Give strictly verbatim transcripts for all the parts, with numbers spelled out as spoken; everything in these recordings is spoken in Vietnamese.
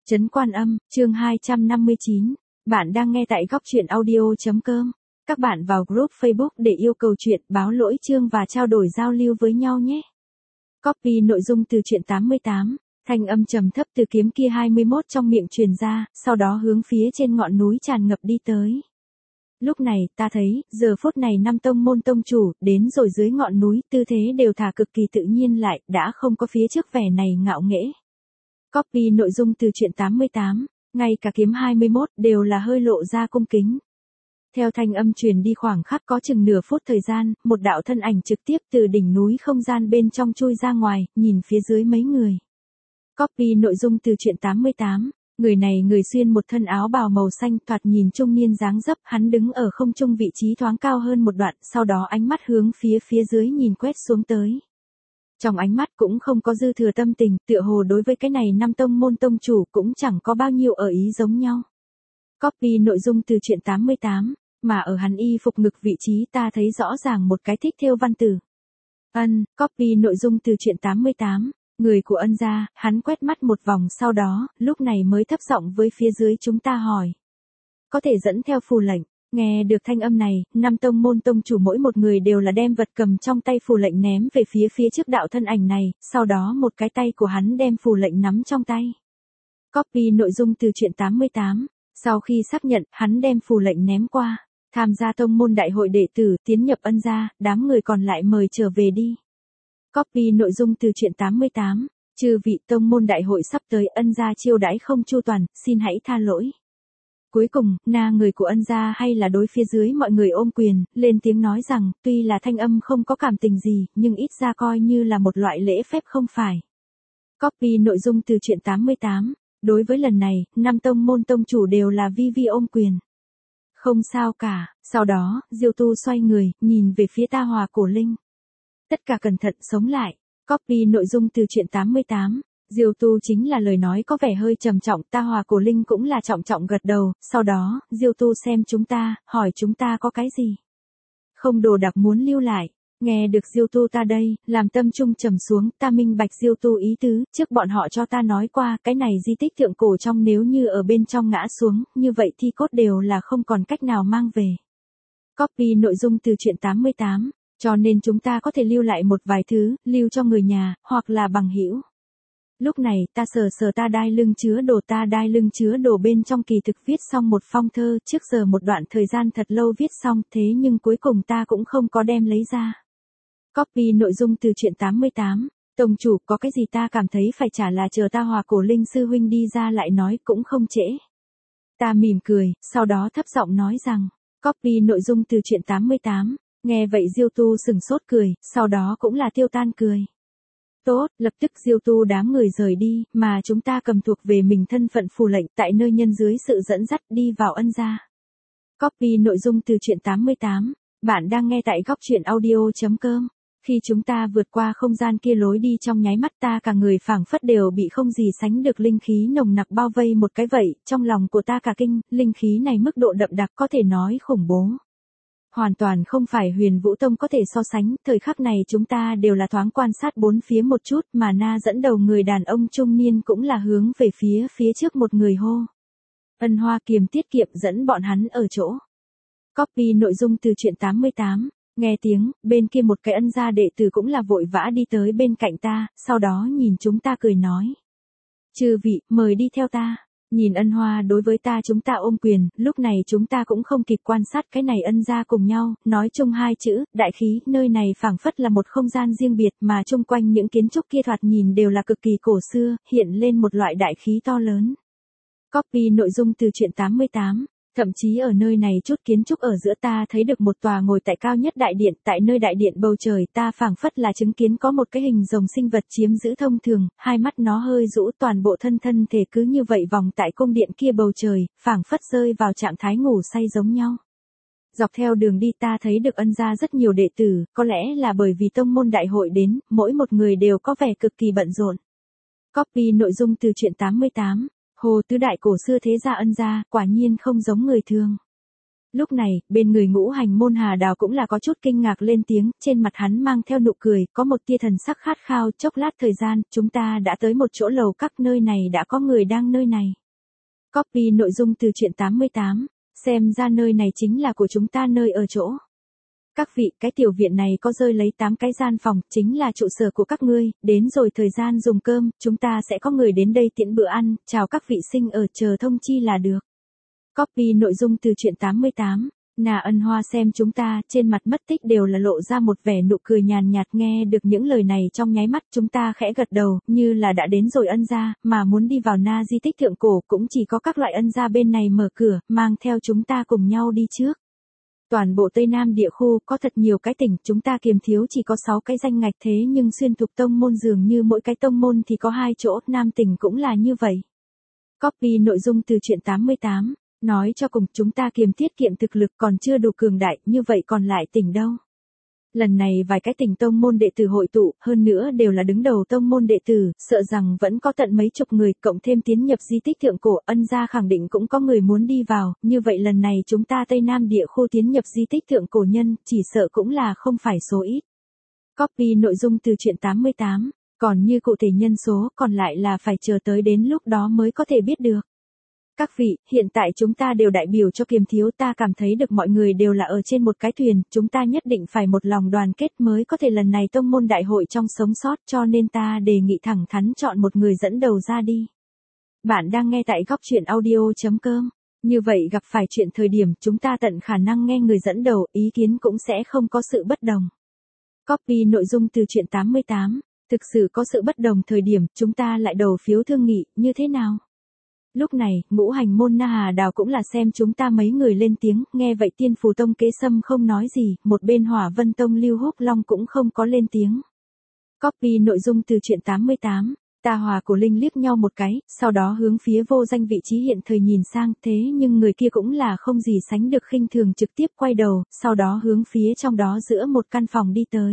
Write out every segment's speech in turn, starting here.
Trấn Quan Âm, chương hai trăm năm mươi chín. Bạn đang nghe tại góc truyện audio.com. Các bạn vào group Facebook để yêu cầu chuyện, báo lỗi chương và trao đổi giao lưu với nhau nhé. Copy nội dung từ truyện tám mươi tám. Thanh âm trầm thấp từ kiếm kia hai mươi mốt trong miệng truyền ra, sau đó hướng phía trên ngọn núi tràn ngập đi tới. Lúc này, ta thấy, giờ phút này năm tông môn tông chủ, đến rồi dưới ngọn núi, tư thế đều thả cực kỳ tự nhiên lại, đã không có phía trước vẻ này ngạo nghễ. Copy nội dung từ truyện tám mươi tám, ngay cả kiếm hai mươi mốt đều là hơi lộ ra cung kính. Theo thanh âm truyền đi khoảng khắc có chừng nửa phút thời gian, một đạo thân ảnh trực tiếp từ đỉnh núi không gian bên trong chui ra ngoài, nhìn phía dưới mấy người. Copy nội dung từ truyện tám mươi tám, người này người xuyên một thân áo bào màu xanh thoạt nhìn trung niên dáng dấp, hắn đứng ở không trung vị trí thoáng cao hơn một đoạn, sau đó ánh mắt hướng phía phía dưới nhìn quét xuống tới. Trong ánh mắt cũng không có dư thừa tâm tình, tựa hồ đối với cái này năm tông môn tông chủ cũng chẳng có bao nhiêu ở ý giống nhau. Copy nội dung từ truyện tám mươi tám, mà ở hắn y phục ngực vị trí ta thấy rõ ràng một cái thích thêu văn tử. Ân, copy nội dung từ truyện tám mươi tám, người của Ân gia, hắn quét mắt một vòng sau đó, lúc này mới thấp giọng với phía dưới chúng ta hỏi. Có thể dẫn theo phù lệnh. Nghe được thanh âm này, năm tông môn tông chủ mỗi một người đều là đem vật cầm trong tay phù lệnh ném về phía phía trước đạo thân ảnh này, sau đó một cái tay của hắn đem phù lệnh nắm trong tay. Copy nội dung từ truyện tám mươi tám, sau khi xác nhận, hắn đem phù lệnh ném qua, tham gia tông môn đại hội đệ tử, tiến nhập Ân gia, đám người còn lại mời trở về đi. Copy nội dung từ truyện tám mươi tám, chư vị tông môn đại hội sắp tới, Ân gia chiêu đãi không chu toàn, xin hãy tha lỗi. Cuối cùng, na người của Ân gia hay là đối phía dưới mọi người ôm quyền, lên tiếng nói rằng, tuy là thanh âm không có cảm tình gì, nhưng ít ra coi như là một loại lễ phép không phải. Copy nội dung từ truyện tám mươi tám, đối với lần này, năm tông môn tông chủ đều là vi vi ôm quyền. Không sao cả, sau đó, Diêu Tu xoay người, nhìn về phía Ta Hòa Cổ Linh. Tất cả cẩn thận sống lại. Copy nội dung từ truyện tám mươi tám. Diêu Tu chính là lời nói có vẻ hơi trầm trọng, Ta Hòa Cổ Linh cũng là trọng trọng gật đầu, sau đó, Diêu Tu xem chúng ta, hỏi chúng ta có cái gì. Không đồ đặc muốn lưu lại, nghe được Diêu Tu ta đây, làm tâm trung trầm xuống, ta minh bạch Diêu Tu ý tứ, trước bọn họ cho ta nói qua, cái này di tích thượng cổ trong nếu như ở bên trong ngã xuống, như vậy thi cốt đều là không còn cách nào mang về. Copy nội dung từ truyện tám mươi tám, cho nên chúng ta có thể lưu lại một vài thứ, lưu cho người nhà, hoặc là bằng hữu. Lúc này, ta sờ sờ ta đai lưng chứa đồ ta đai lưng chứa đồ bên trong kỳ thực viết xong một phong thơ, trước giờ một đoạn thời gian thật lâu viết xong, thế nhưng cuối cùng ta cũng không có đem lấy ra. Copy nội dung từ truyện tám mươi tám, tông chủ có cái gì ta cảm thấy phải trả là chờ Ta Hòa Cổ Linh sư huynh đi ra lại nói cũng không trễ. Ta mỉm cười, sau đó thấp giọng nói rằng, copy nội dung từ truyện tám mươi tám, nghe vậy Diêu Tu sừng sốt cười, sau đó cũng là tiêu tan cười. Tốt, lập tức Diêu Tu đám người rời đi, mà chúng ta cầm thuộc về mình thân phận phù lệnh tại nơi nhân dưới sự dẫn dắt đi vào Ân gia. Copy nội dung từ truyện tám mươi tám, bạn đang nghe tại góc truyện audio.com. Khi chúng ta vượt qua không gian kia lối đi trong nháy mắt ta cả người phảng phất đều bị không gì sánh được linh khí nồng nặc bao vây một cái vậy, trong lòng của ta cả kinh, linh khí này mức độ đậm đặc có thể nói khủng bố. Hoàn toàn không phải Huyền Vũ Tông có thể so sánh, thời khắc này chúng ta đều là thoáng quan sát bốn phía một chút, mà na dẫn đầu người đàn ông trung niên cũng là hướng về phía phía trước một người hô. Ân Hoa Kiềm tiết kiệm dẫn bọn hắn ở chỗ. Copy nội dung từ truyện tám mươi tám, nghe tiếng, bên kia một cái Ân gia đệ tử cũng là vội vã đi tới bên cạnh ta, sau đó nhìn chúng ta cười nói. Chư vị, mời đi theo ta. Nhìn Ân Hoa đối với ta chúng ta ôm quyền, lúc này chúng ta cũng không kịp quan sát cái này Ân gia cùng nhau, nói chung hai chữ, đại khí, nơi này phảng phất là một không gian riêng biệt mà chung quanh những kiến trúc kia thoạt nhìn đều là cực kỳ cổ xưa, hiện lên một loại đại khí to lớn. Copy nội dung từ truyện tám mươi tám, thậm chí ở nơi này chút kiến trúc ở giữa ta thấy được một tòa ngồi tại cao nhất đại điện, tại nơi đại điện bầu trời ta phảng phất là chứng kiến có một cái hình rồng sinh vật chiếm giữ thông thường, hai mắt nó hơi rũ toàn bộ thân thân thể cứ như vậy vòng tại cung điện kia bầu trời, phảng phất rơi vào trạng thái ngủ say giống nhau. Dọc theo đường đi ta thấy được Ân gia rất nhiều đệ tử, có lẽ là bởi vì tông môn đại hội đến, mỗi một người đều có vẻ cực kỳ bận rộn. Copy nội dung từ truyện tám mươi tám. Hồ tứ đại cổ xưa thế gia Ân gia, quả nhiên không giống người thường. Lúc này, bên người Ngũ Hành Môn Hà Đào cũng là có chút kinh ngạc lên tiếng, trên mặt hắn mang theo nụ cười, có một tia thần sắc khát khao, chốc lát thời gian, chúng ta đã tới một chỗ lầu các, nơi này đã có người đang nơi này. Copy nội dung từ truyện tám mươi tám, xem ra nơi này chính là của chúng ta nơi ở chỗ. Các vị, cái tiểu viện này có rơi lấy tám cái gian phòng, chính là trụ sở của các ngươi, đến rồi thời gian dùng cơm, chúng ta sẽ có người đến đây tiễn bữa ăn, chào các vị sinh ở, chờ thông chi là được. Copy nội dung từ truyện tám mươi tám, Na Ân Hoa xem chúng ta, trên mặt mất tích đều là lộ ra một vẻ nụ cười nhàn nhạt, nghe được những lời này trong nháy mắt chúng ta khẽ gật đầu, như là đã đến rồi ân gia, mà muốn đi vào Na di tích thượng cổ cũng chỉ có các loại ân gia bên này mở cửa, mang theo chúng ta cùng nhau đi trước. Toàn bộ Tây Nam địa khu có thật nhiều cái tỉnh, chúng ta kiềm thiếu chỉ có sáu cái danh ngạch, thế nhưng xuyên thục tông môn dường như mỗi cái tông môn thì có hai chỗ, Nam tỉnh cũng là như vậy. Copy nội dung từ truyện tám mươi tám, nói cho cùng chúng ta kiềm tiết kiệm thực lực còn chưa đủ cường đại, như vậy còn lại tỉnh đâu. Lần này vài cái tỉnh tông môn đệ tử hội tụ, hơn nữa đều là đứng đầu tông môn đệ tử, sợ rằng vẫn có tận mấy chục người, cộng thêm tiến nhập di tích thượng cổ, ân gia khẳng định cũng có người muốn đi vào, như vậy lần này chúng ta Tây Nam địa khu tiến nhập di tích thượng cổ nhân, chỉ sợ cũng là không phải số ít. Copy nội dung từ truyện tám mươi tám, còn như cụ thể nhân số, còn lại là phải chờ tới đến lúc đó mới có thể biết được. Các vị, hiện tại chúng ta đều đại biểu cho kiềm thiếu, ta cảm thấy được mọi người đều là ở trên một cái thuyền, chúng ta nhất định phải một lòng đoàn kết mới có thể lần này tông môn đại hội trong sống sót, cho nên ta đề nghị thẳng thắn chọn một người dẫn đầu ra đi. Bạn đang nghe tại góc truyện audio.com. Như vậy gặp phải chuyện thời điểm chúng ta tận khả năng nghe người dẫn đầu, ý kiến cũng sẽ không có sự bất đồng. Copy nội dung từ truyện tám mươi tám, thực sự có sự bất đồng thời điểm chúng ta lại đầu phiếu thương nghị, như thế nào? Lúc này, Ngũ Hành Môn Na Hà Đào cũng là xem chúng ta mấy người lên tiếng, nghe vậy Tiên Phù Tông Kế Sâm không nói gì, một bên Hỏa Vân Tông Lưu Húc Long cũng không có lên tiếng. Copy nội dung từ truyện tám mươi tám, Ta Hòa Cổ Linh liếc nhau một cái, sau đó hướng phía vô danh vị trí hiện thời nhìn sang, thế nhưng người kia cũng là không gì sánh được khinh thường, trực tiếp quay đầu, sau đó hướng phía trong đó giữa một căn phòng đi tới.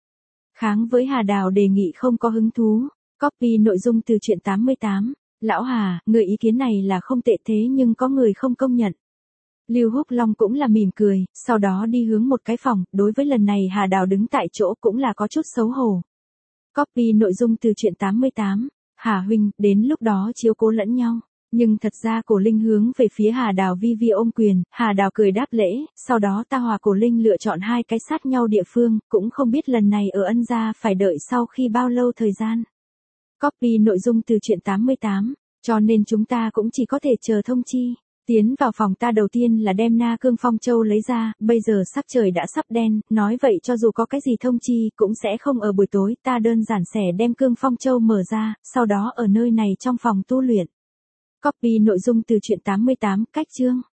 Kháng với Hà Đào đề nghị không có hứng thú. Copy nội dung từ truyện tám mươi tám. Lão Hà, người ý kiến này là không tệ, thế nhưng có người không công nhận. Lưu Húc Long cũng là mỉm cười, sau đó đi hướng một cái phòng, đối với lần này Hà Đào đứng tại chỗ cũng là có chút xấu hổ. Copy nội dung từ truyện tám mươi tám, Hà huynh, đến lúc đó chiếu cố lẫn nhau. Nhưng thật ra Cổ Linh hướng về phía Hà Đào vi vi ôm quyền, Hà Đào cười đáp lễ, sau đó Ta Hòa Cổ Linh lựa chọn hai cái sát nhau địa phương, cũng không biết lần này ở ân gia phải đợi sau khi bao lâu thời gian. Copy nội dung từ truyện tám mươi tám, cho nên chúng ta cũng chỉ có thể chờ thông chi. Tiến vào phòng ta đầu tiên là đem Na Cương Phong Châu lấy ra, bây giờ sắc trời đã sắp đen, nói vậy cho dù có cái gì thông chi cũng sẽ không ở buổi tối, ta đơn giản xẻ đem Cương Phong Châu mở ra, sau đó ở nơi này trong phòng tu luyện. Copy nội dung từ truyện tám mươi tám, cách chương.